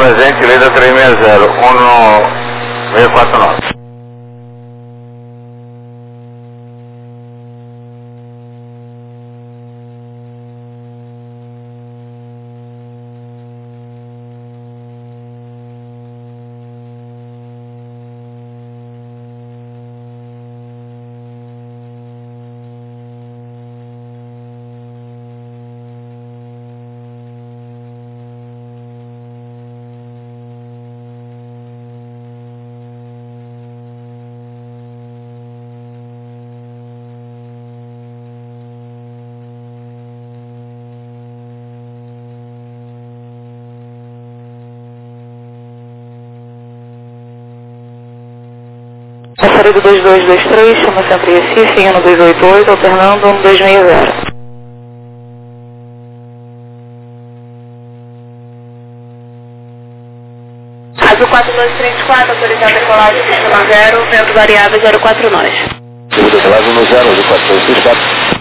presente, letra 360, 1649. Passaredo 2223, chama sempre Recife, ano 288, alternando 1260. Azul 4234, autorizado a decolagem, sistema 0, vento variável 04 nós. Decolagem no 0, Azul 4234.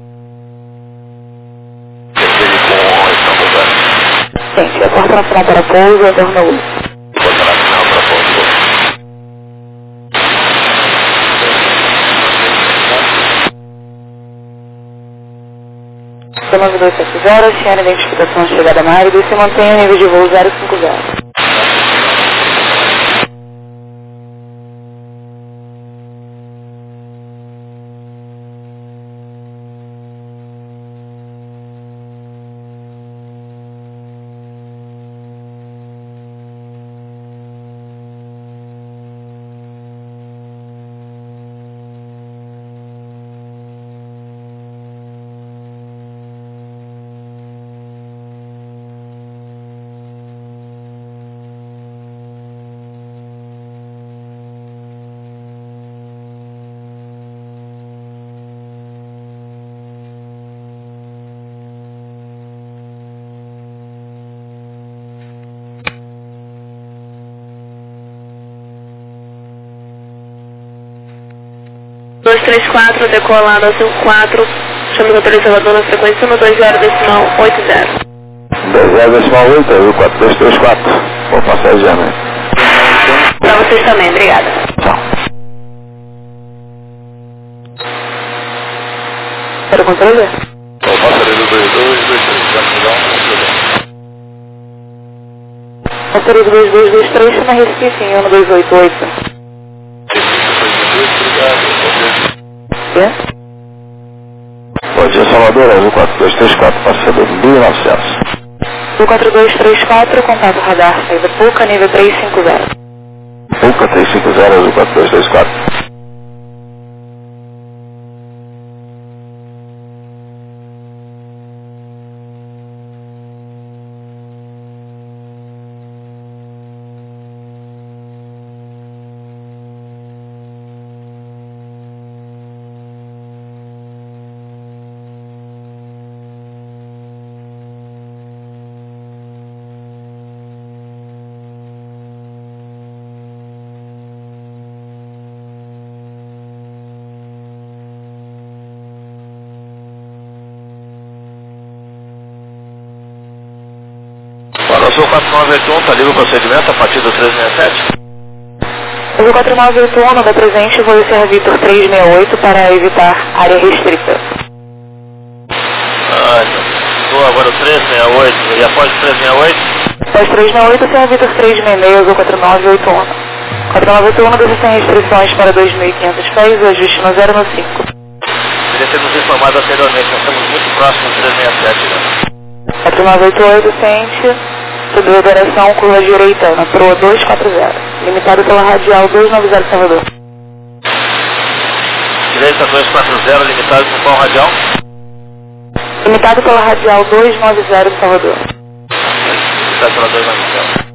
Gente, a porta nacional para pouso, alterna 1. Sistema 270, senhora identificação de chegada Mário, e se mantém o nível de voo 050. Dois, três, quatro, decolado azul 4, chama o autorizador na frequência no 20.80. 20.80, azul 4234. Vou passar o exame. Pra vocês também, obrigada. Tchau. Para o controle? Vou passar do 2223, Passaredo 2223, chama Recife, em ano 288. Bom dia, Salvador, azul 4234, passador 1900. Do 4234, contato radar, saída Puca, nível 350. Puca 350, azul 4234. Azul 4981, está livre o procedimento a partir do 367? Azul 4981, da presente, vou ser Vitor 368 para evitar área restrita. Estou agora o 368, e após o 368? Após 368, ser Vitor 366, Azul 4981. 4981 deixa sem restrições para 2.500 pés, ajuste no 0 no 5. Queria ter nos informado anteriormente, nós estamos muito próximos do 367, né? 4988, ciente. Sobre operação curva direita, na proa 240, limitado pela radial 290 Salvador. Direita 240, limitado por qual radial? Limitado pela radial 290 Salvador. Limitado pela 290.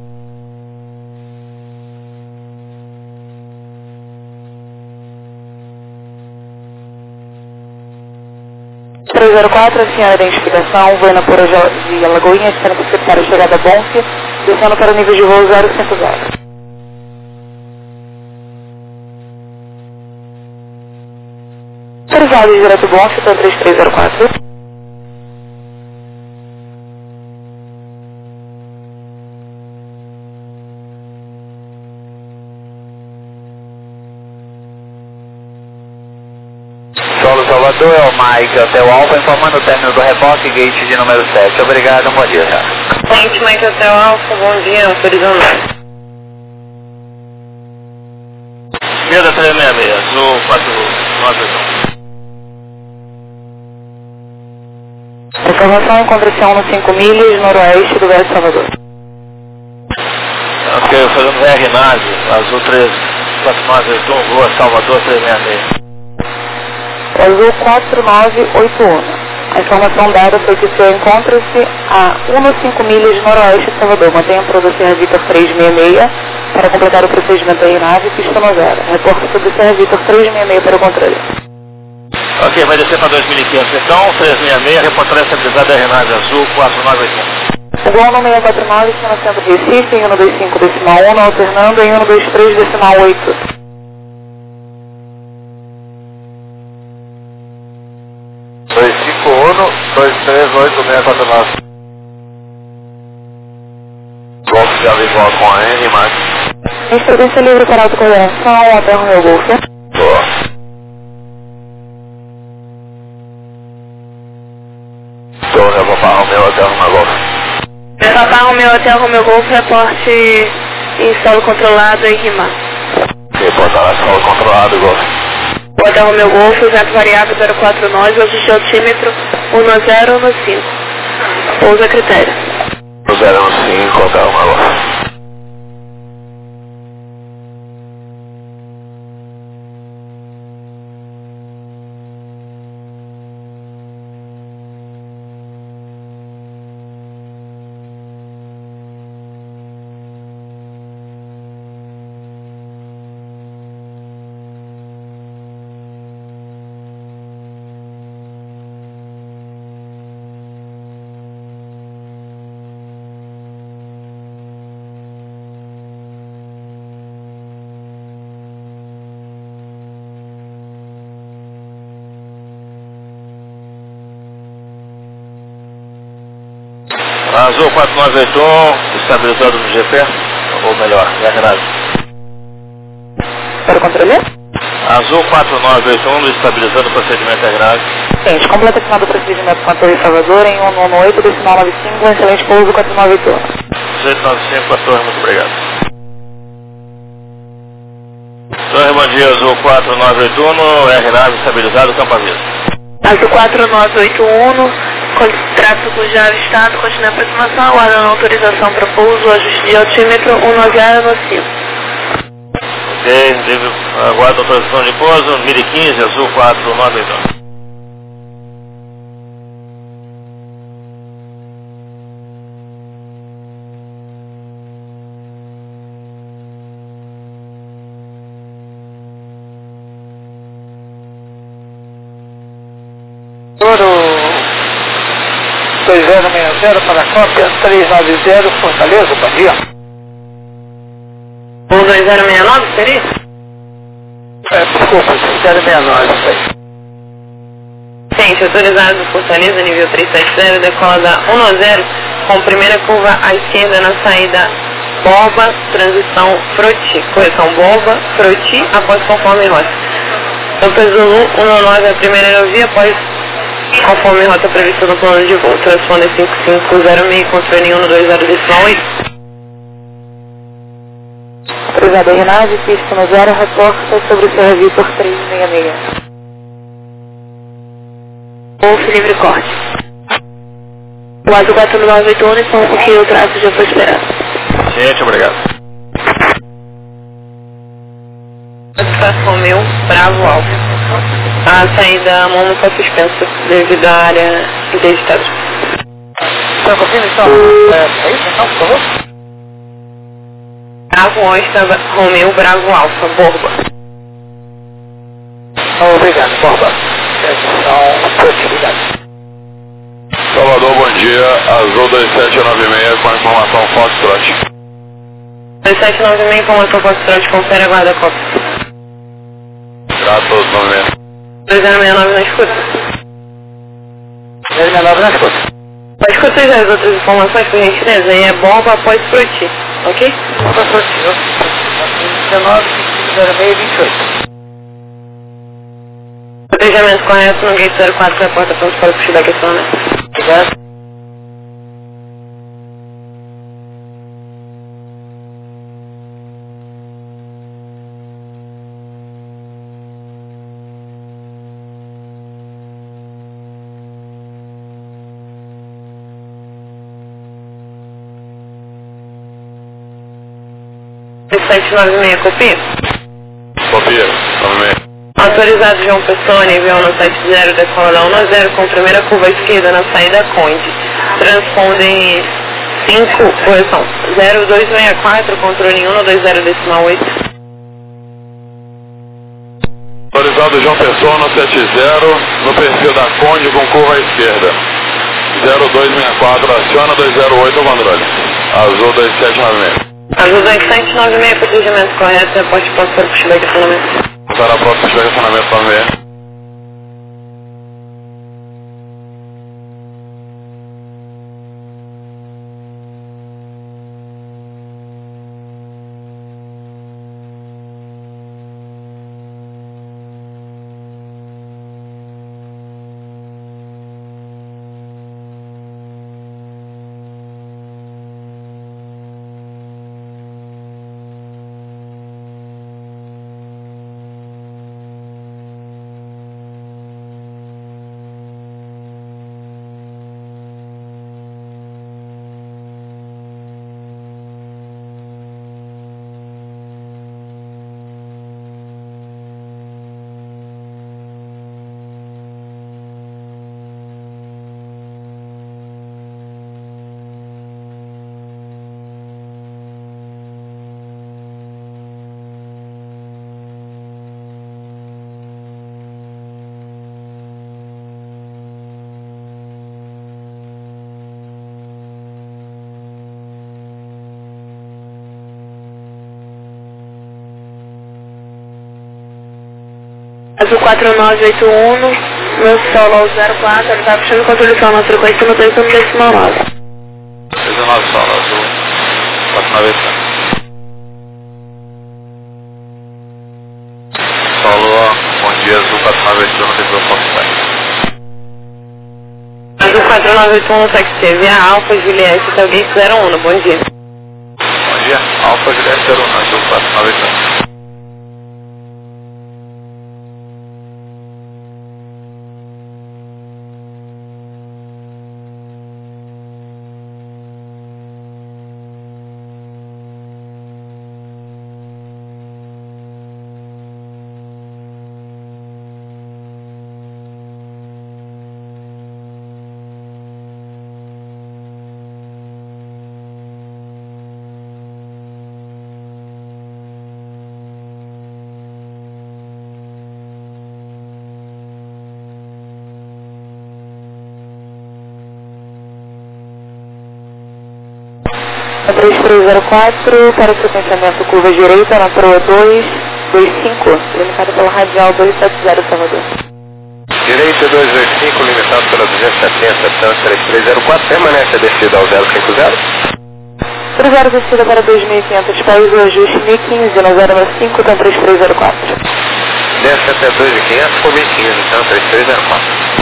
304, a senhora identificação, voando por de Alagoinhas, sendo secretário de chegada Bonfim, descendo para o nível de voo 050. Autorizado direto Bonfim, então 3304. Salvador, é o Mike, Hotel Alfa, informando o término do reboque, gate de número 7. Obrigado, bom dia, já. Mike, Hotel Alfa, bom dia, autorizando. Via 366, azul 491. Informação, encontra-se no 5 milhas, noroeste do Velho Salvador. Ok, fazendo VR Nave, azul 34981, rua Salvador 366. Azul 4981. A informação dada foi que o senhor encontra-se a 1,5 milhas noroeste de Salvador. Mantenha para o Serra Vitor 366 para completar o procedimento da nave, pista no zero. Reporte sobre o Serra Vitor 366 para o controle. Ok, vai descer para 2500 então, 366, reportaria estabilizada RNAV azul 4981. Igual no 649, está no centro de Recife, em 125 decimal 1, alternando em 123 decimal 8. Dois 238 Golf já igual com a N, Max. Instrumento livre para autocoordenação, até o meu Golf. Boa. Eu vou para o meu hotel no meu Golf. Papá, o meu hotel, o meu Golf, reporte em solo controlado em RIMA. Reportar solo controlado, Golf. O hotel, o meu Golf, jato variável 049, ajuste altímetro 1015. Pouso a critério. 015, hotel no meu Golf. Azul 4981, estabilizado no GP, ou melhor, RNAV. Para o controle? Azul 4981, estabilizando o procedimento RNAV. Gente, completa a final do procedimento com a Torre Salvador em 198, decimal 95, excelente pouso 4981. 1895, a torre, muito obrigado. Torre, bom dia, Azul 4981, RNAV estabilizado, campo aviso. Azul 4981, contrato com já avistado, continua a aproximação, aguardando autorização para pouso, ajuste de altímetro 1015. Ok, aguardo autorização de pouso, 1015, Azul 4981. Ouro 2060 para a cópia 390 Fortaleza, bom dia. O 2069 seria? Desculpa, 069. Gente, autorizado Fortaleza, nível 370, decola da 1-0, com primeira curva à esquerda na saída Borba, transição Froti, correção Borba, Froti, após conforme rota. Campos Zulu 119, a primeira aerovia, após conforme rota prevista no plano de voo. Transponder 5506, controle 120 decimal 8. Autorizado RNAV, pista no 0, reporta sobre o Serra Vitor 366. Golf livre corte. O Azul 4981 informa que o traço já foi esperado. Gente, obrigado. Romeu, Bravo Alfa. A saída Momo foi suspensa devido à área interditada. Está confirma então? É isso então, por favor? Bravo Osta, Romeu, Bravo Alfa, Borba. Obrigado, Borba. Salvador, bom dia. Azul 2796 com a informação Foxtrot. 2796, informação Foxtrot, confere a guarda cópia. Grato, 96. 2069 na escuta. 2069 na escuta. Pode escutar as outras informações, por gentileza, e é bomba após Froti, ok? Bomba Froti, 19, 06, 28. Procedimento correto no gate 04, reporta pronto para o puxo da questão, né? Obrigado. Site 96, copia? Copia, 96. Autorizado João Pessoa, nível no site 0, decola da 10 com primeira curva esquerda na saída Conde. Transpondem 5, correção, 0264, controle 120 Autorizado João Pessoa no 70, no perfil da Conde com curva à esquerda. 0264, aciona 208 o controle. Azul 2796. Azul 2796, procedimento correto, reporte pronto para o puxo da questionamento. Para a próxima estacionamento também. Azul 4981, no solo 04, ele está puxando controle na frequência no 2 decimal 9. 19 solo, azul 491. Solo, bom dia, azul 491 no declaração do Azul 4981 no taxi, via Alfa Juliette, até o gate 01, bom dia. Bom dia, Alfa Juliette 01, azul 491. A 3304, para o sequenciamento curva direita, na proa 225, limitado pela radial 270, Salvador. Direita 225, limitado pela 270, trânsito 3304, permanece a descida ao 050. Cruzeiro descida para 2.500 pés, o ajuste 1015, no 095, então 3304. Desce até 2.500 por 1015, então 3304.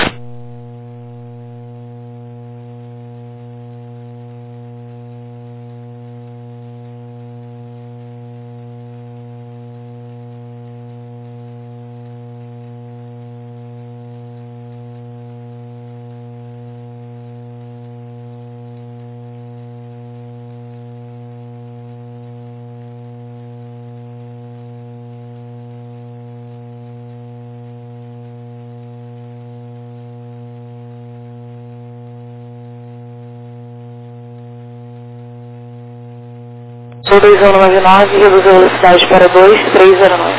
Sul 2199, reduzir a velocidade para 2309.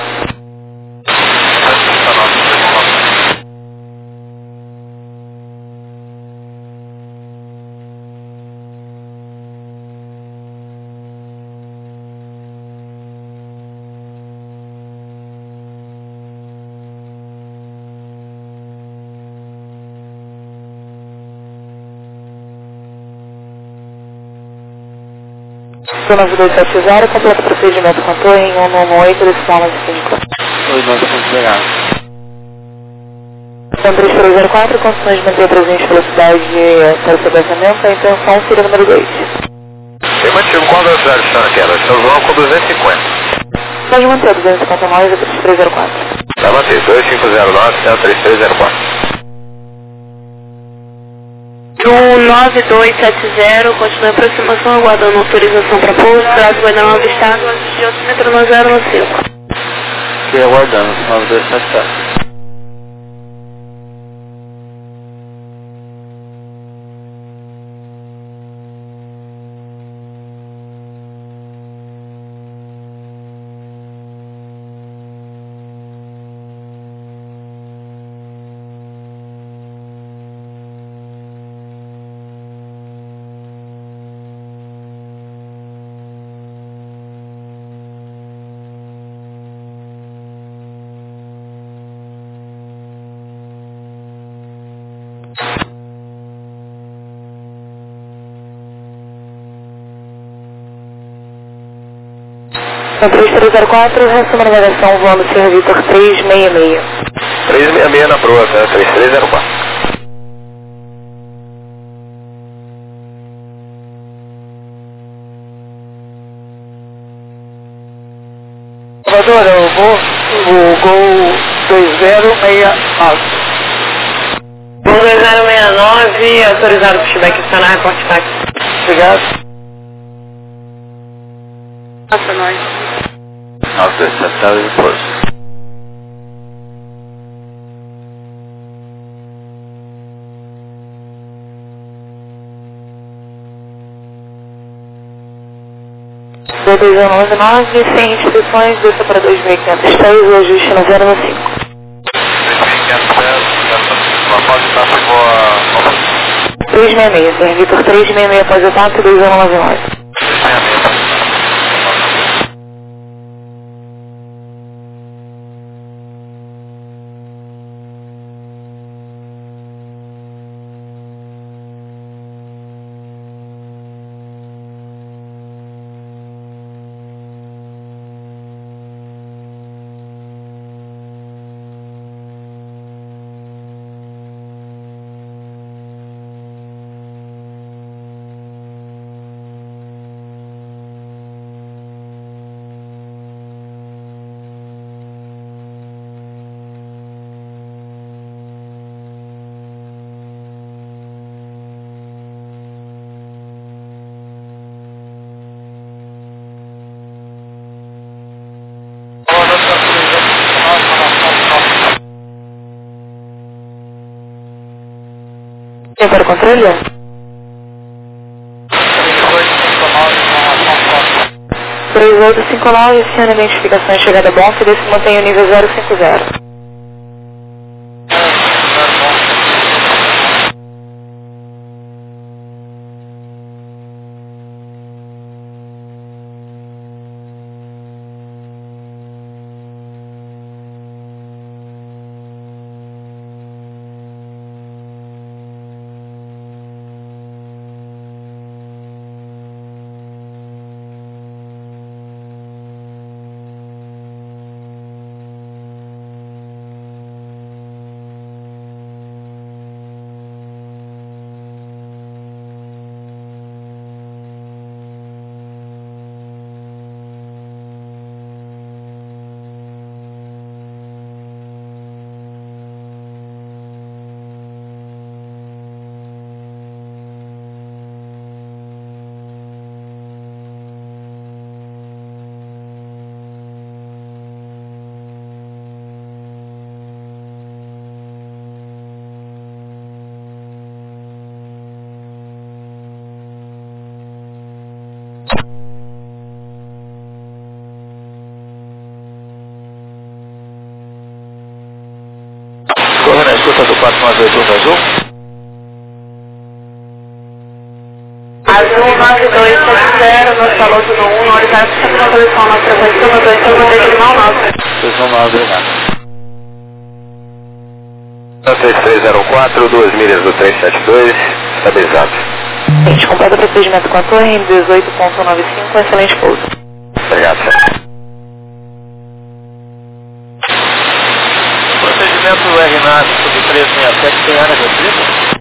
Sul 9270, completo procedimento contou em 118, decimal 95. Oi, nós estamos pegados. Então 3304, condições de manter a presença de velocidade para o seu abaixamento, a intenção seria número 2. Afirmativo, qual velocidade está naquela? Estamos voando com 250. Pode manter 259 e 3304. Vai manter, 2509, 3304. No 9270, continue a aproximação, aguardando autorização para pouso, tráfego ainda não avistado, de altímetro no 015. Aqui aguardando, 9270. Então 3304, resumo a navegação voando Sr. Vitor 366. 366 na proa, tá? 3304. Salvador, eu vou o Gol 2069. Gol 2069, autorizado para o feedback está na reporte táxi. Obrigado. Passa nós. 9270 depois. Gol 2099, sem restrições, desça para 2503, o ajuste no 015. 2500, após o TAP chegou a... 366, Sr. Vitor 366 após o TAP, 2099. 366. Tem para o controle? 3859, aciona a identificação de chegada bom, se se mantém o nível 050. Corre na escuta do 4981 azul. Azul 9270, no salão do 1, no horizonte de contribuição na frequência do 2, eu mandei de mal 9. 219, obrigado. 3304, 2 milhas do 372, estabilizado. Gente, completa o procedimento com a torre em 18.95, excelente pouso. Obrigado, senhor. Procedimento RNAV, sub 3 tem área restrita?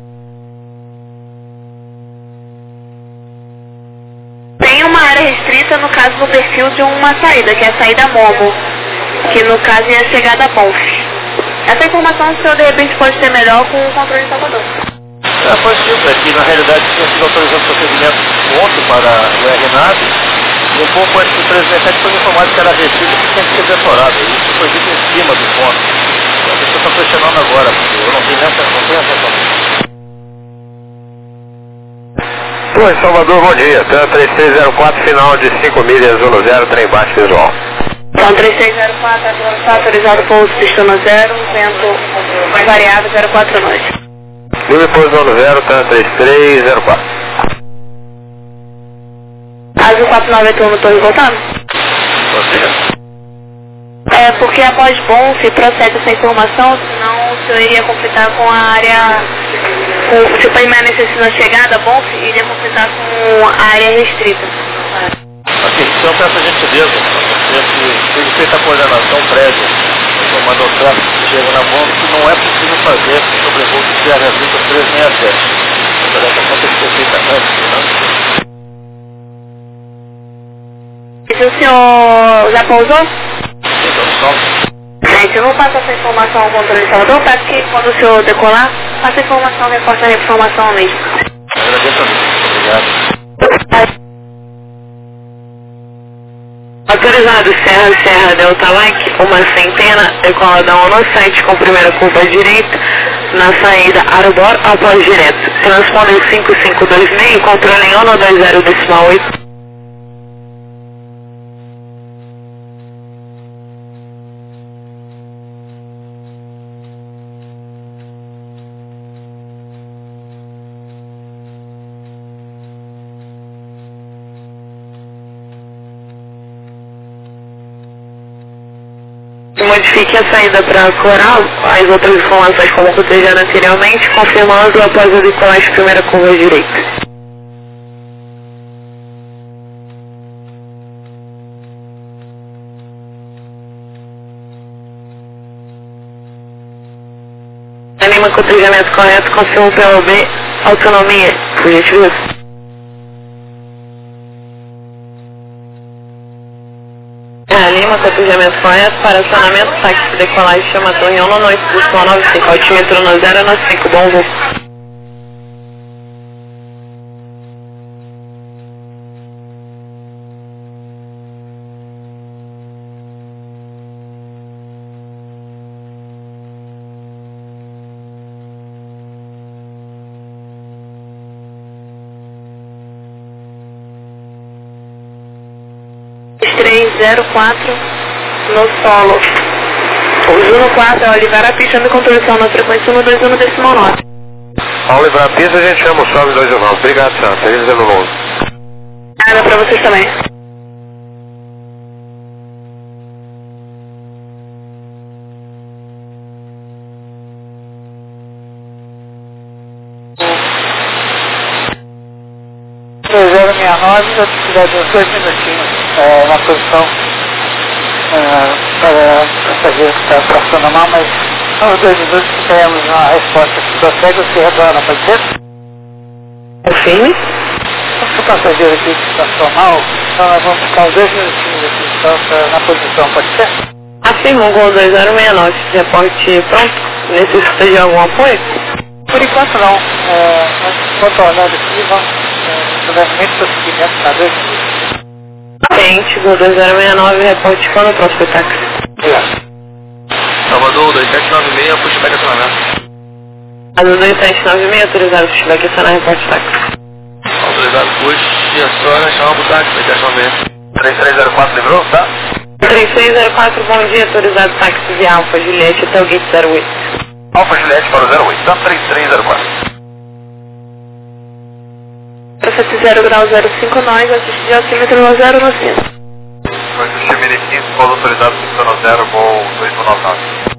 Tem uma área restrita, no caso, no perfil de uma saída, que é a saída MOMO, que no caso é a chegada BONF. Essa informação o senhor de repente pode ter melhor com o controle de Salvador. Foi sim, é que na realidade tinha sido autorizado o procedimento ontem para o RNAV e um pouco antes do 367 foi informado que era restrito que tinha que ser decorado. Isso foi dito em cima do ponto. Então, a pessoa está questionando agora, porque eu não tenho essa informação. Oi, Salvador, bom dia. TAM 3304, final de 5 milhas, 10, trem baixo visual. Então, 3604, autorizado pouso, pistona 0, vento variável 04 noite. Livre pouso 0, TAM 3304. Azul 49 turno, estou voltando? É porque após BONF procede essa informação, senão o senhor iria completar com a área, se permanecesse na chegada, BONF iria completar com a área restrita. Ok, então peço a gentileza, se foi feita a coordenação prévia, tomando o tráfego que chega na bomba, que não é possível fazer sobre o voo do CRA 367. A coordenação tem que ser feita antes, né? E se o senhor já pousou? Então, Gente, eu vou passar essa informação ao controle de Salvador, para que quando o senhor decolar, passe a informação, reporte a informação ao mesmo. agradeço a Deus. Obrigado. Autorizado Serra Delta Like, uma centena, decola da 1 no 7 com primeira curva direita, na saída Arubor após direto. Transponder 5526, controle em 120 decimal 8. Modifique a saída para Coral, as outras informações como protegeram anteriormente, confirmando após o decolagem primeira curva direita. Anima com o treinamento correto, confirma o POB, autonomia, por gentileza. Lima, cotejamento correto, para acionamento, táxi de decolagem, chama Torre 1 no noite, busca 95, altímetro no 095, bom voo. No solo. O Juno 4 é Oliveira a pista de contribuição na frequência 121 decimal 9. Ao livrar a pista, a gente chama o sobe 219. Obrigado, Santa. Feliz ano novo. Nada para vocês também. eu precisar de uns 2 minutinhos na posição para fazer a tração na mão, mas são os 2 minutos que teremos uma resposta. Se consegue, você retorna, pode ser? Confirme. O passageiro aqui que está formal, então nós vamos ficar uns 2 minutinhos aqui então, na posição, pode ser? Afirma, Gol 2069, reporte pronto. Necessita de algum apoio? Por enquanto não. Nós estamos olhando aqui, vamos brevemente prosseguimento na 2 minutos. Cliente, Gol 2069, reporte quando o próximo táxi. Obrigado. Salvador, 2796, pushback acionamento. Azul 2796, autorizado pushback acionar, reporte táxi. Autorizado push, aciona, chama pro táxi, 2796. 3304 livrou, tá? 3604, bom dia, autorizado táxi de Alfa Juliette até o gate 08. Alfa Juliette para o 08, tá? 3304. Prefeito 0 grau 05, nós, assiste de altímetro no 0 no 5. Foi o Chimene 15, polo autorizado, 590, voo 2199.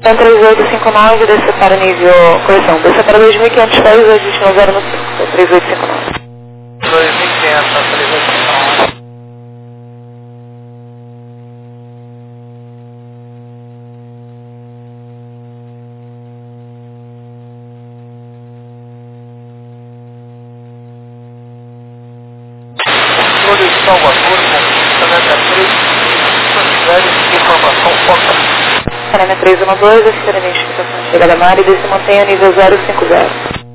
Então 3859, descer para nível, correção, descer para 2.500 pés, hoje destino 0 no 5, 3859. 2.500 na 3859. Controle de Salvador, com 3, informação foca. Canema 312, assistente de identificação de chegada na área e se mantém a nível 050.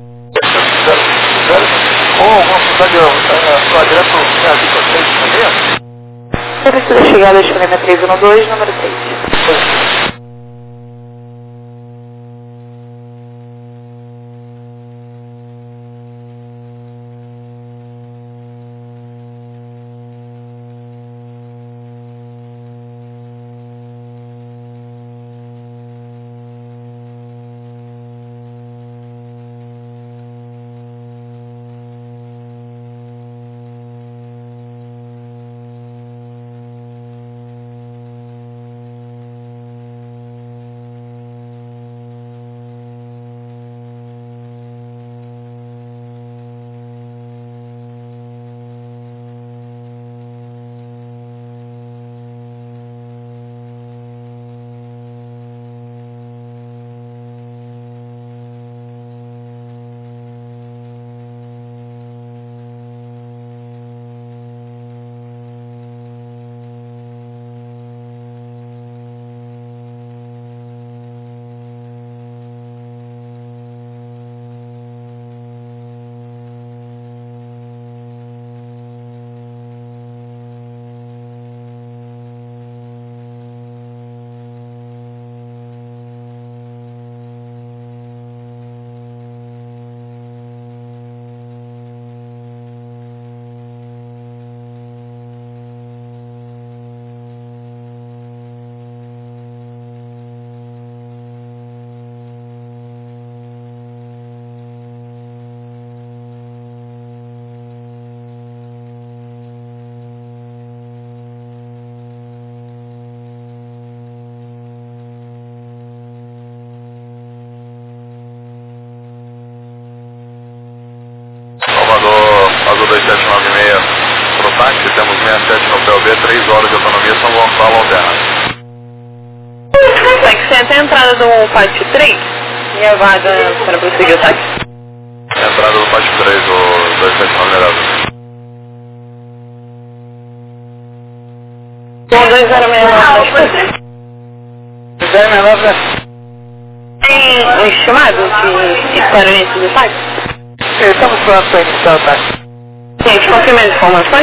Ou vamos precisar de quadrante para vocês, entendeu? Serviço da chegada de Canema 312, número 3. Azul 2796 pro táxi, temos 67 no PLB, 3 horas de autonomia, São Gonçalo Alterna. Táxi até a entrada do pátio 3 e a vaga para prosseguir o táxi. Entrada do pátio 3, o 2796. Bom, 2069. 2069, Tem um chamado de espera nesse de táxi? estamos prontos para iniciar o táxi. Gente, confirma as informações?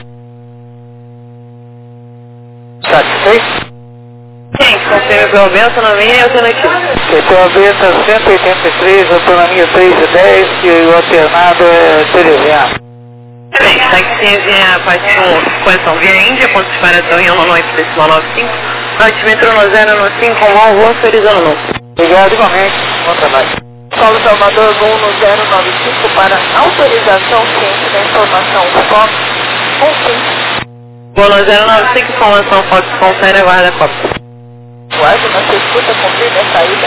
Táxi 6? Gente, confirma pelo bem, autonomia e alternativa. PLB está 183, autonomia 3 de 10 e o alternado é TDVA. Bem, táxi via parte 1, correção via Índia, ponto de separação em 198,95, altimetro no 095, com voo autorizando não. Obrigado, igualmente. Bom trabalho. Paulo Salvador, voo no 095 para autorização ciente da informação Fox 15. Voo no 095, informação Fox confere a guarda cópia. Guarda, você escuta, confirma a saída.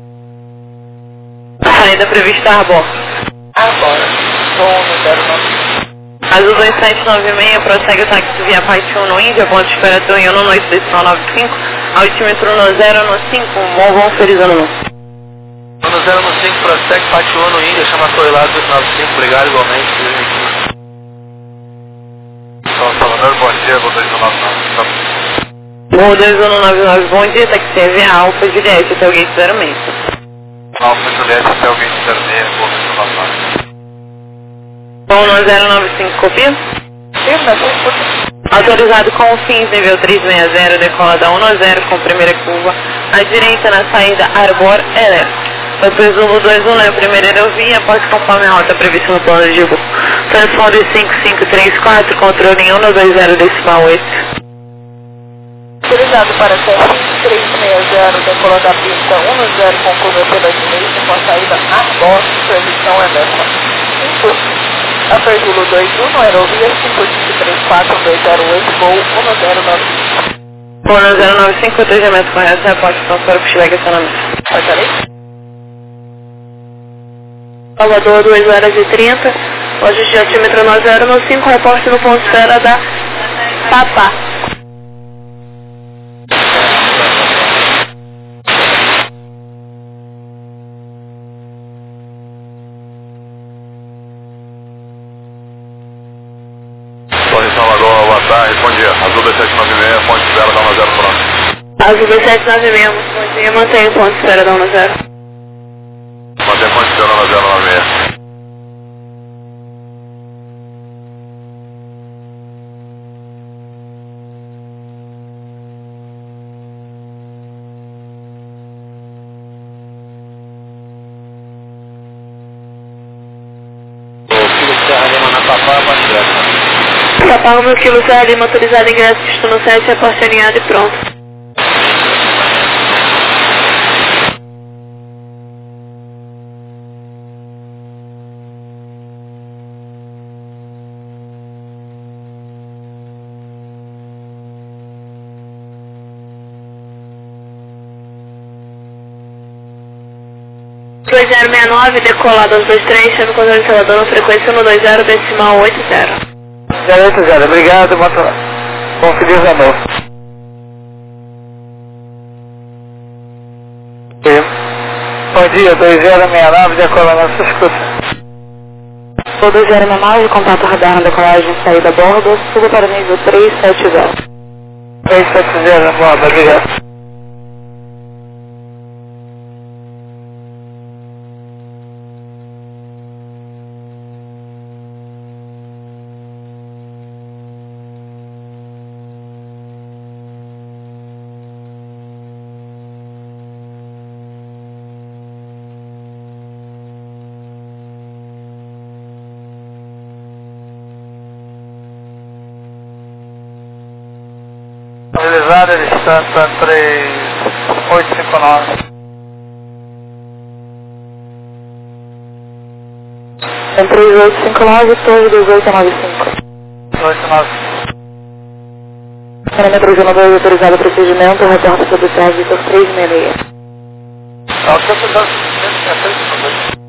Saída prevista a bordo. Agora, voo no 095. Azul 2796, prossegue o táxi via parte 1 no Índia, ponto de esperação em 198,95, altímetro no 095, voo autorizando não. No 095, prossegue, parte 1 no Índia, chama Coelado 295, obrigado igualmente. São Salvador, bom dia, vou 2199. Voo 2199, bom dia, táxi via Alfa Juliette, até o gate 06. Alfa Juliette, até o gate 06, vou 2199. Voo no 095, copia? Autorizado com fins, nível 360, decola da 1-0 com primeira curva, à direita na saída Arbor Elétrico. Foi presumo 21 é a primeira aerovia, após conforme a rota prevista no plano de voo. Transponder 5534, controle em 120,8. Autorizado para CR 360, decola da pista 10 com curva pela direita, com a saída Arbor, previsão Elétrica. Input. Apertulo 21, aerovia 5534-208, voo 1095. Com 095, atendimento correto, reporte transfero para Chile, estacionamento. Pode ali? Salvador, 2 horas e 30, loja de altímetro 9095, reporte no ponto espera da Papá. Torre Salvador, boa tarde, bom dia. Azul 2796, ponte espera da 10 pronto. Azul 2796, bom dia, mantenha o ponto espera da 10. Mantém ponte espera da 096. Papá, o meu quilo Serra Lima, autorizado ingresso, destino 7, reporte alinhado e pronto. Dois 069, decolado aos 23, chame controle de Salvador, frequência 120, decimal 80. 080, obrigado, motor. Bom feliz amor. Bom dia, 2069, decolando a sua escuta. Sou 2069, contato radar na decolagem, saída a bordo, suba para o nível 370. 370, bordo, obrigado. Realizada distância 3859. Em 3859, torre 2895. 2895. Parâmetro de 2 autorizado procedimento, reporta sobre o Vitor 366. Não, deixa eu dar 359.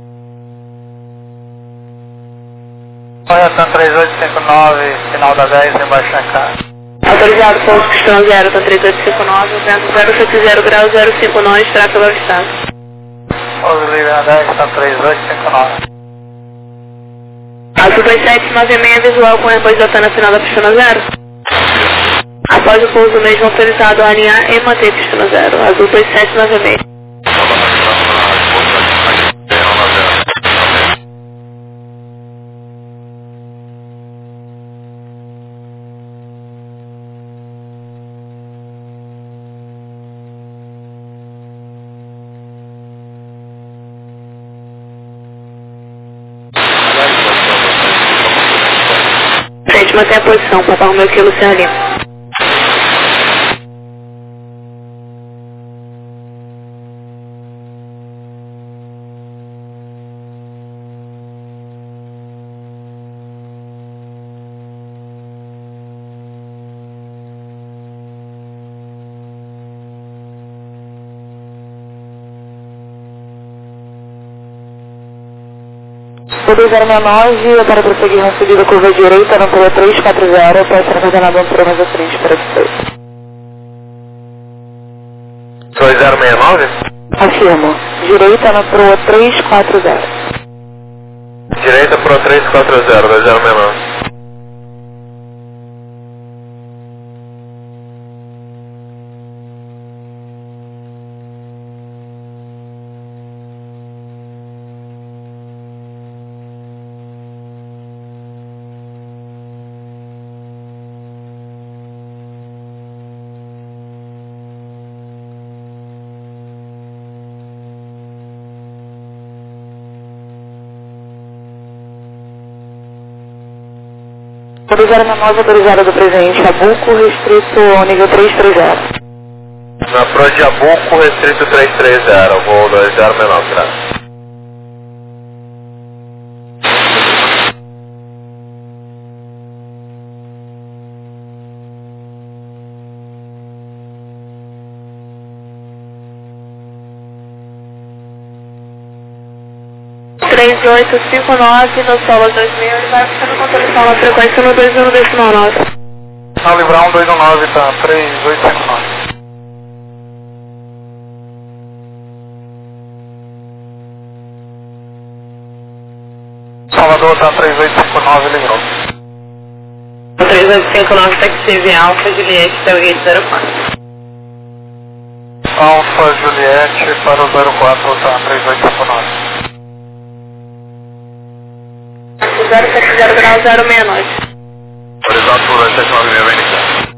Correção 3859, final da 10, embaixo da casa. Autorizado, pouso questão 0, tá 3859, vento 070 grau 059, tráfego avistado. Pouso livre na 10, está 3859. Azul 2796, visual com repouso da na final da pista 0. Após o pouso mesmo autorizado a alinhar e manter pista 0. Azul 2796. Manter a posição, Papá Romeu Kilo Serra Lima. O 2069, para prosseguir na subida curva direita, não pela 340, pode ser coordenado um por mais à frente para você. 2069? Afirmo. Direita na proa 340. Direita pro 340, 2069. Autorizada na nova autorizada do presente, Abuco, restrito ao nível 330. Na Pro de Abuco, restrito 330, voo 2069, graças. 3859 no Solas 2000, ele vai buscando controle na frequência no 21.9. Charlie Brown 219, tá 3859. Salvador tá 3859, livrou. 3859, taxi Alfa Juliette, Tailgate 04. Alfa Juliette para o 04, tá 3859. 070 grau 069. Horizonte por 796, vem iniciar.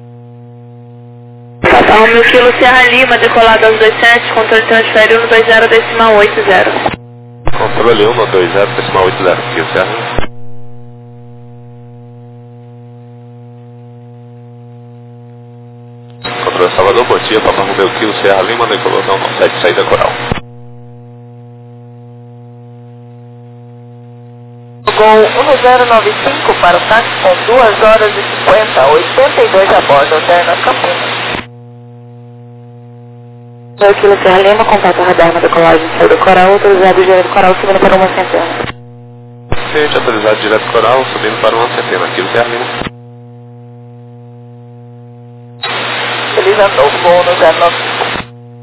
Tá 1000 kg Serra Lima, decolado aos 27, controle transfere 120.80. Controle 120.80, aqui o Serra. Controle Salvador, bom dia, Papa Romeu Kilo, Serra Lima, decolosão 97, saída coral. Gol 1095 para o táxi com 2 horas e 50, 82 a bordo, Alterna Campinas. 1000 kg Serra Lima, contato radar na decolagem saída coral, autorizado direto coral, subindo para uma centena. Ciente, autorizado direto coral, subindo para uma centena, aqui o Serra Lima. Feliz ano novo, gol 1095.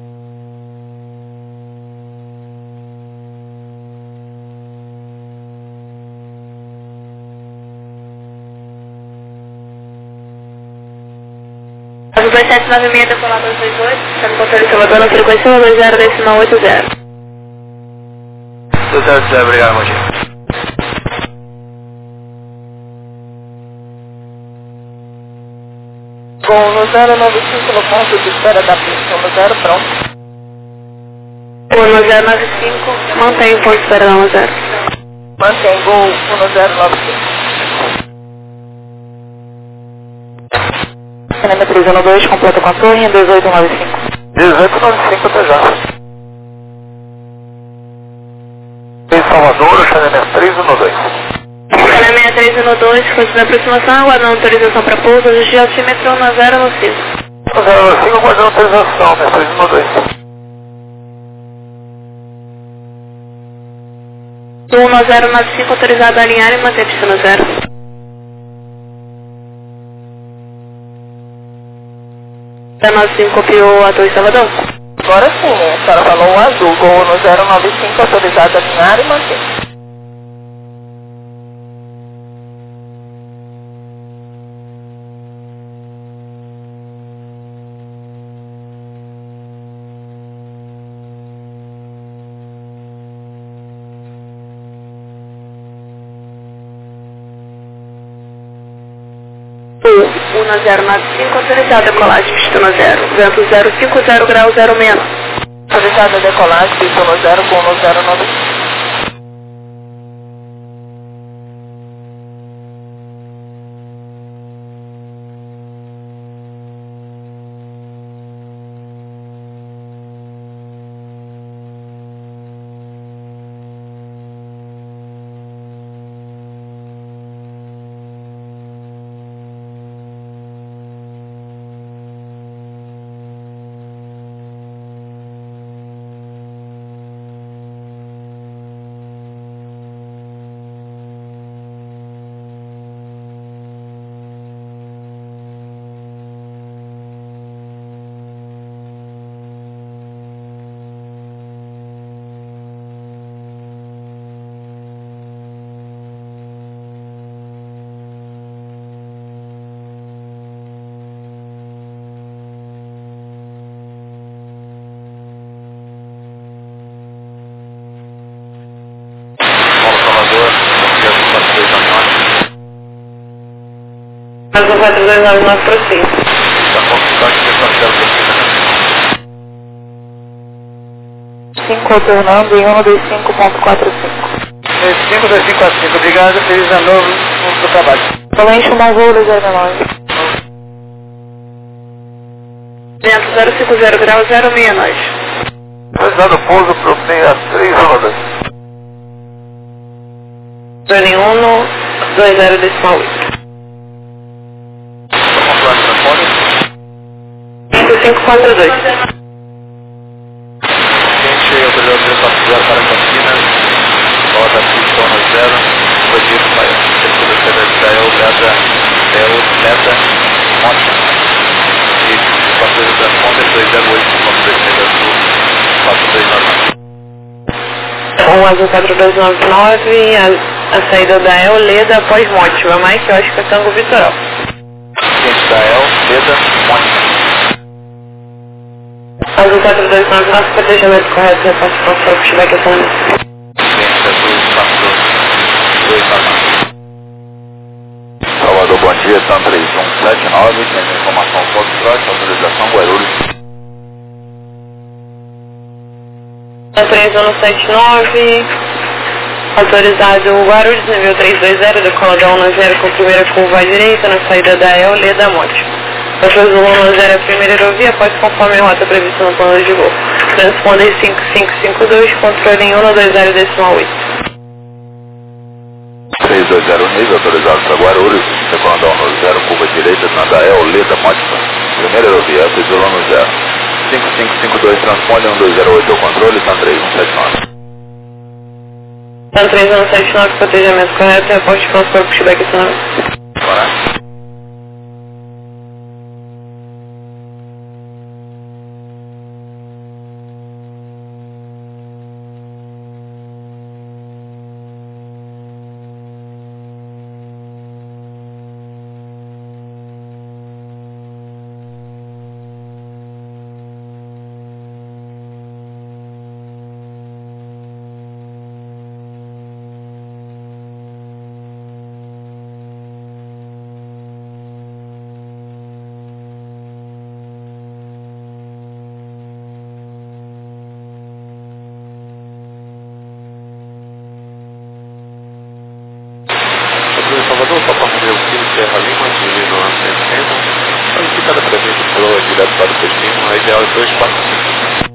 As 2796 decolado aos 28, está no controle Salvador na frequência 120.80. 200, obrigado, Mogi. Gol no 095 no ponto de espera da pista, no 0 pronto. Gol no 095, mantém o ponto de espera no 0. Mantém gol no 095. Cinema 312, completa com a torre em 1895. 1895 até já. Em Salvador, Cinema 312. Cinema 312, continua a aproximação, aguardando autorização para pouso, ajuste de altímetro no 0 no 5. 095, aguardando autorização, 312. 1095, autorizado a alinhar e manter pista no 0. A 95 copiou a torre Salvador? Agora sim, a senhora falou o azul, gol no 095, autorizado a alinhar e manter. O 1095, autorizado a decolagem, pista no 0. Vento 050 grau 06. Autorizado a decolagem, pista no 0, com no 095. Mas o 4299 prossiga. Tá bom, aqui está 5 alternando em 125.45. 252545, obrigado, feliz ano novo, vamos pro trabalho. Valente uma voo 09. Vento 050 grau 069. Realizado pouso pro 63 horas. Turning 1, 20 decimal 8. 5542. Gente, autorizado para Campinas, volta Zona 0, foi dito para a Federal Leda Monte e passeio da Ponte 208 km Sul, 429. O azul 4299, a saída da El Leda após Monte, vai mais que eu acho que é Tango Vitoral. Gente da El Leda Monte. Azul 4299, protegimento correto, repórter com o feedback acionamento. Gente da Cruz 4299. Salvador, bom dia, TAM 3179, tem informação Foxtrot, autorização Guarulhos. 3179, autorizado Guarulhos, nível 320, decola da 10 com primeira curva à direita, na saída da El Leda Monte. Passeio do 10 é a primeira aerovia, após conforme a rota prevista no plano de voo. Transponder 5552, controle em 120.8. 320 nível, autorizado para Guarulhos, decolando da 10, curva direita, na da El Leda Monte. Primeira aerovia, Apizolano 0. 5552, transponder 1208 ao controle, TAM 3179. TAM 3179, protegimento correto, reporte com o corpo feedback acionamento. Bora. Salvador, Papai Meu Filho, Serra Lima, atingindo a 160, solicitada presente por direto para o destino, a ideal é 245.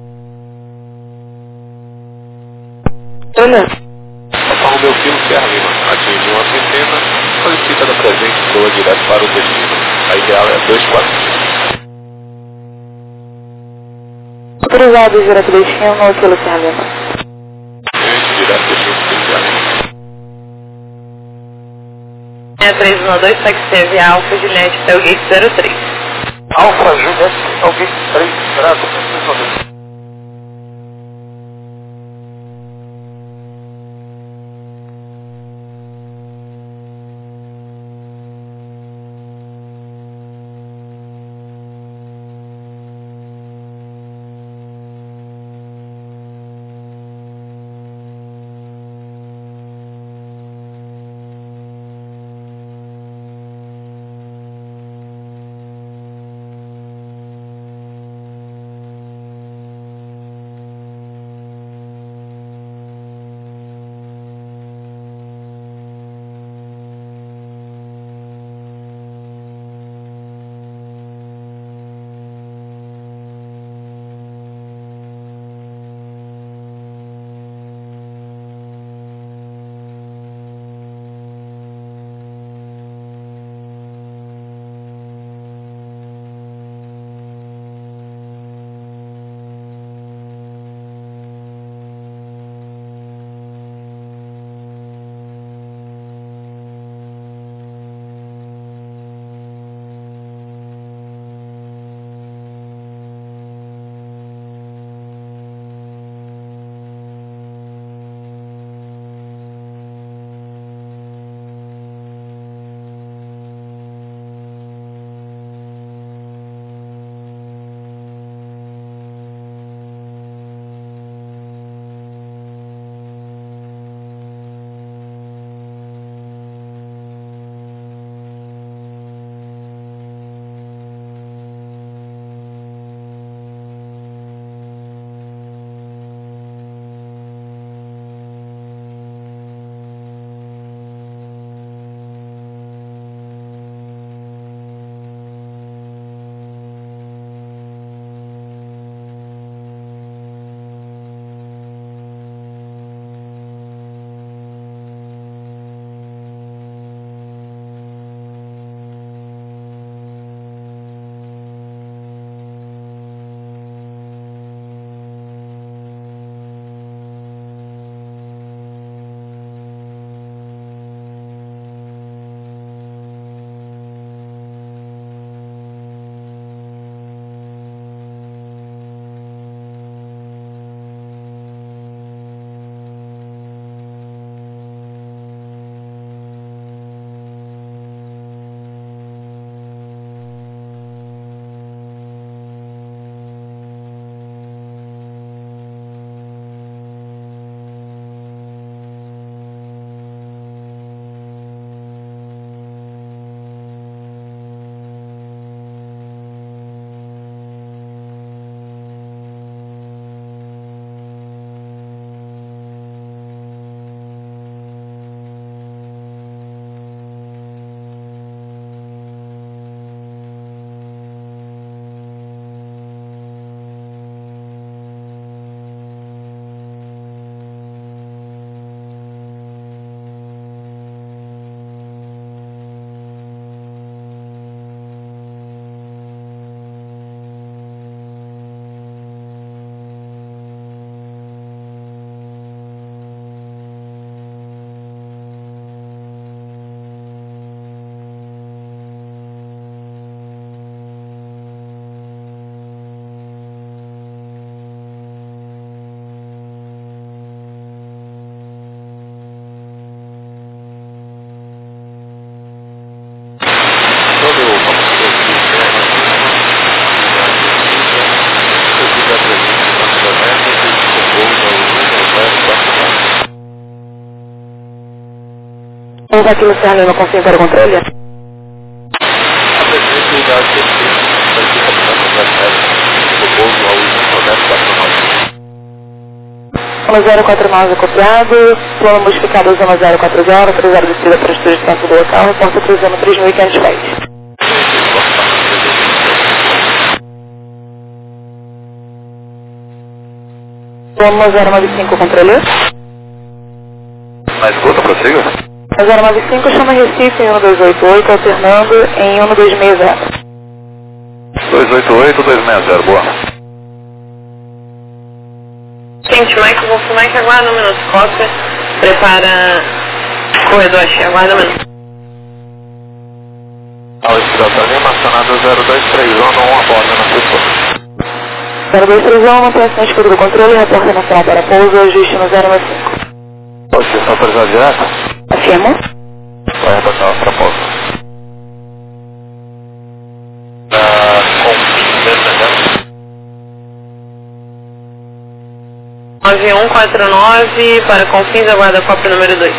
Papai Meu Filho, Serra Lima, atingiu a 60, solicitada presente por direto para o destino, a ideal é 245. Autorizado direto destino, no Aquilo Serra Lima. Direto destino, Serra Lima. 6312, táxi via Alfa Juliette até o gate 03. Alfa Juliette ao gate 3, grado. Povo aqui, Luciano Lima, confirma para o controle. Apresente o dado certinho. Vai ser capitão da série. Do pouso ao Roberto 1049 copiado, plano modificado a zona 040, autorizado descida para estudo de tempo do local, reporta cruzando 3.500 pés. Plano 095, controle. Na escuta, prossiga. 095 chama Recife em 1288, alternando em 1260. 288, 260, boa. Gente, Mike, vou filmar que aguarda um minuto. Costa, prepara corredor X, aguarda um minuto. Ao Estrada Lima, acionado 0231, uma borda na pessoa. 0231, manutenção escudo do controle, repórter nacional para pouso, ajuste no 095. Pode ser autorizado direto? Afirmo. Vai repassar para pouso. Com 9149 para Confins, aguarda a cópia número 2.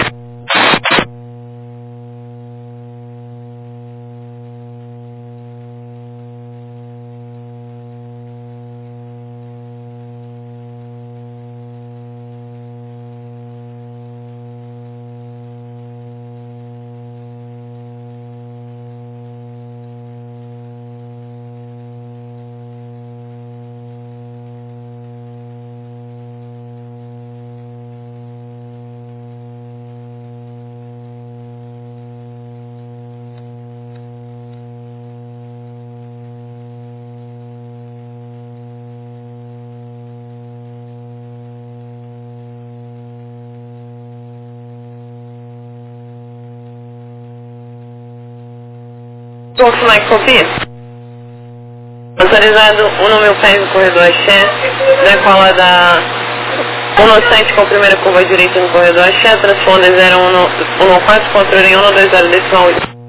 Confirmar que copia. Autorizado 1.000 pés no corredor Axé, decola da 197 com a primeira curva direita no corredor Axé, transponder 0114, controle em 120 decimal 8.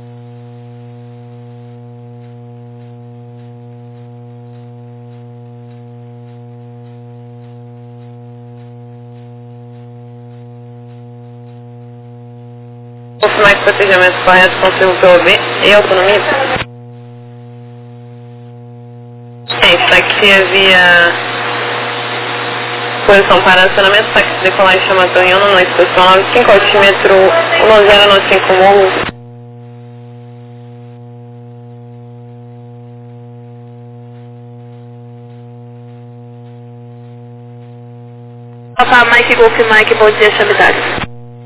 Confirmar que o procedimento correto confirma pelo B e autonomia. Gente, taxia via posição para acionamento, táxi decolar e chamação em 1 noite, posição 95, altímetro 1095 morro. Papa Mike Golf Mike, bom dia, chame táxi.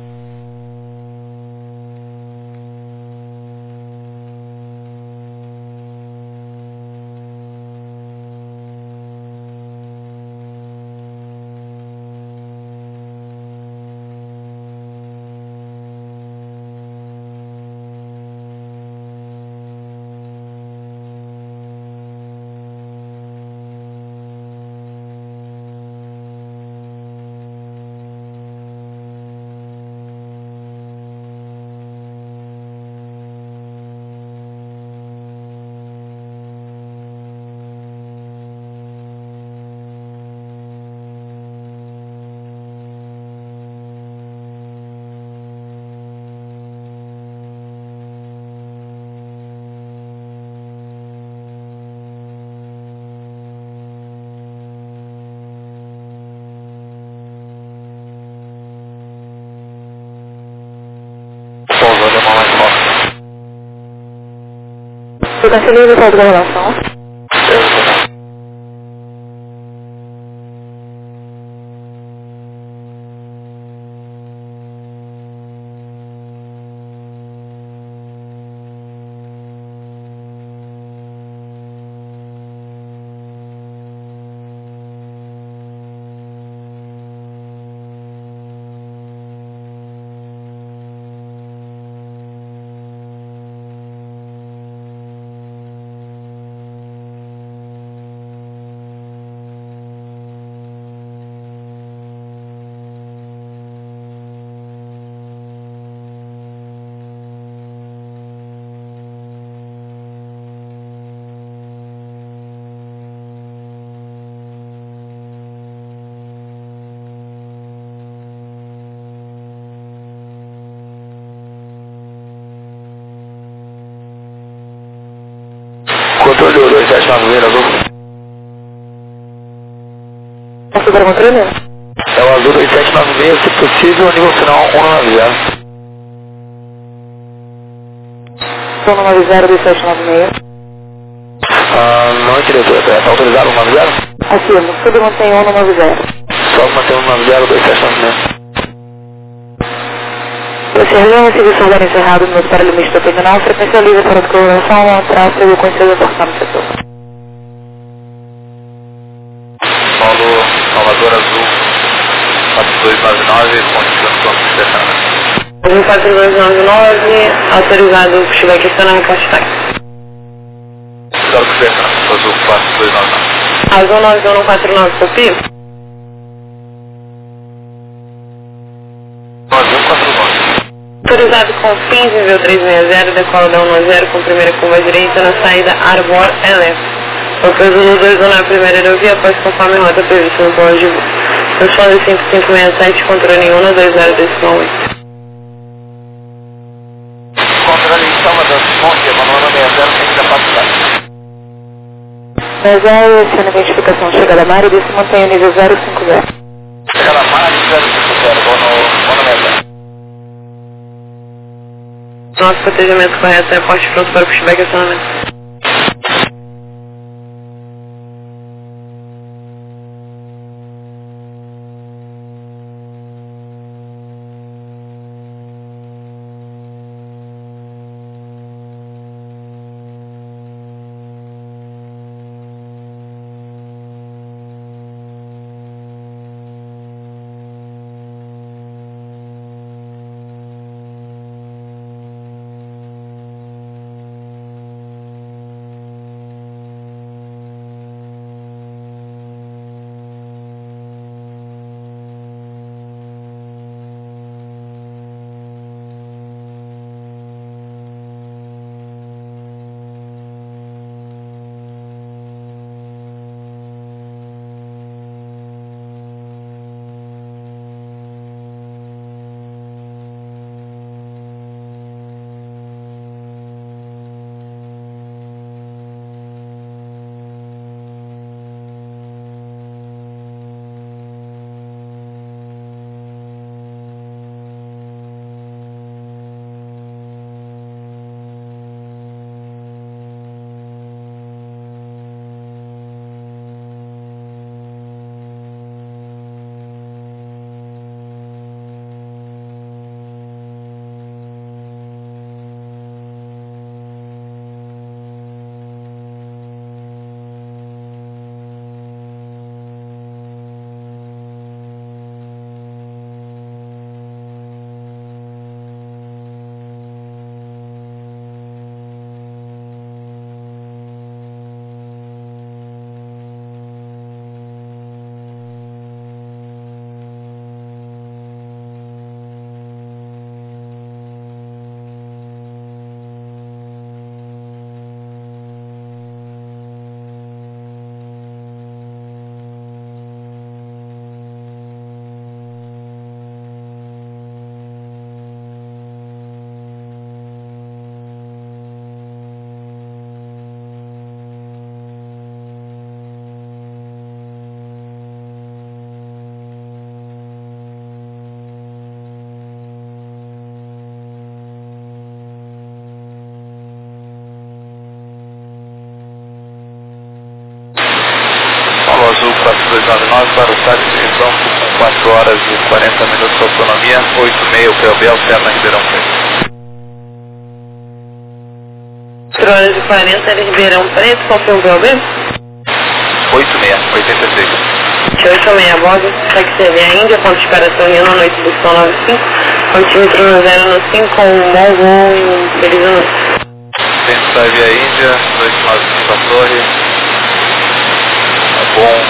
Você está feliz com a gravação? controle 2796, azul. Sobre controle? É o azul 2796, se possível, nível final 190. 190 2796. Não, diretor, está autorizado 190? Afirmo, tudo mantém 190. Só mantém 190 2796. Sergião, serviço horário encerrado no para limite da terminal, frequência livre para a coloração, tráfego com seu embarcar no setor. Paulo, Salvador Azul, 4299, continuando com a Azul 4299, autorizado, chega aqui, está na Castai. Claro que Fernando, Azul 4299. Azul 9149, copia? Azul 49. Autorizado com fins, nível 360, decola da 190, com primeira curva direita na saída Arbor Elef. Opus 121 na primeira aerovia, após conforme rota prevista no plano de voo. Transponder 5567, controle em 120 decimal 8. Controle em Salvador, Monte, Manuela 60, tem que capacidade. 60, sendo identificação chegada a Mário, desse mantém o nível 050. Chegada a Mário, 050, bono 60. Nosso protegimento correto é porte pronto para o pushback e acionamento. Azul 4299 para o táxi de Rincão, com 4 horas e 40 minutos de autonomia, 8,5 PLB, alterna Ribeirão Preto. 4 horas e 40, Ribeirão Preto, qual foi o PLB? 86, 86. 86, bordo, táxi TV Índia, ponto de espera Torino, noite do Sol 95, contímetro no 095, com um bom voo e um feliz ano. Tem via Índia, 295 a torre. Bom,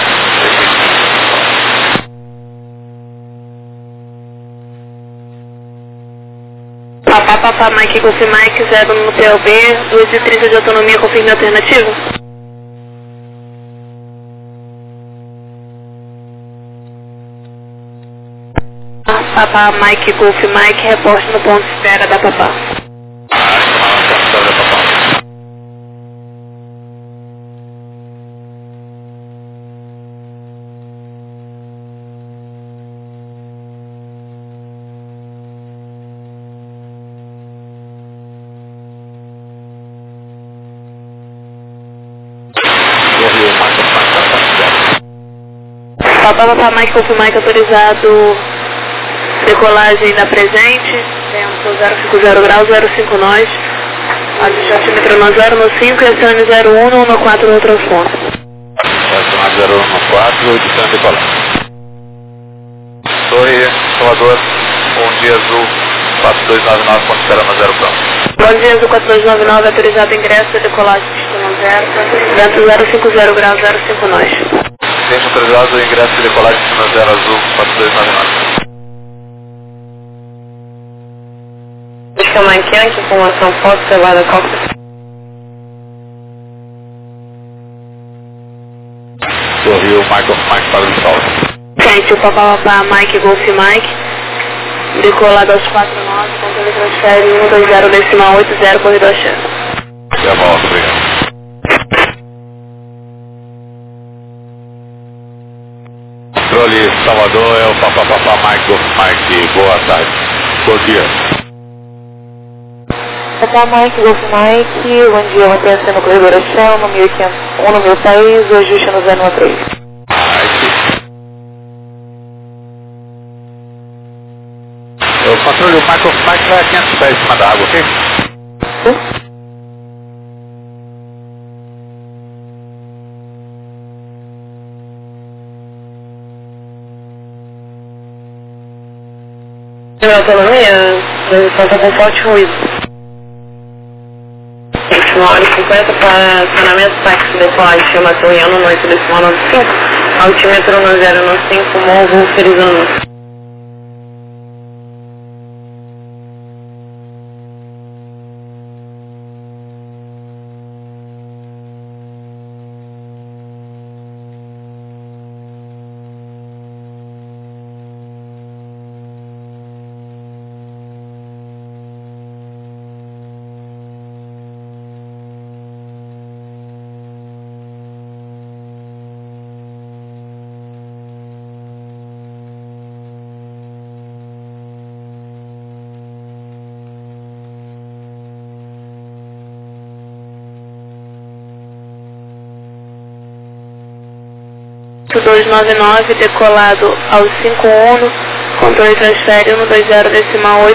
Papá, Mike, Golf Mike, 0 no PLB, 2,30 de autonomia, confirme alternativo? Papá, Mike, Golf Mike, reporte no ponto de espera da Papá. Papa Mike Golf Mike autorizado, decolagem da presente, vento 050 graus, 05 nós, ajuste altímetro no 0 no 5 e acione 01 no 4 no transponto. Acionar 01 no 4, distância decolagem. Torre, Salvador, bom dia azul, 4299, ponto espera no 0 pronto. Bom dia azul 4299, autorizado ingresso, decolagem destino 0, vento 050 graus, 05 nós. Cliente autorizado, ingresso e decolagem destino 0 azul, 4299. Busca Mike Yankee, informação foto, levada copa. Sorriu, Mike para o sol. Frente, o Papa Mike Golf Mike, decolado aos 49, controle transfere 120 decimal 80, corredor chance. Até a volta, obrigado. Controle Salvador, é o Papa Mike Golf Mike, boa tarde. Bom dia. Papa Mike Golf Mike, bom dia, mantenha-se no corredor Shell, no 1501 no meu país, o ajuste no 013. Mike. O controle, o Mike vai a 500 pés em cima da água, ok? Autonomia, transição está com forte ruído. 1h50 para acionamento táxi decolagem, chama Torreão no 8 decimal 95, altímetro no 095, morro Ferizano. Porto 299, decolado ao 51, controle transfere 120 decimal 8,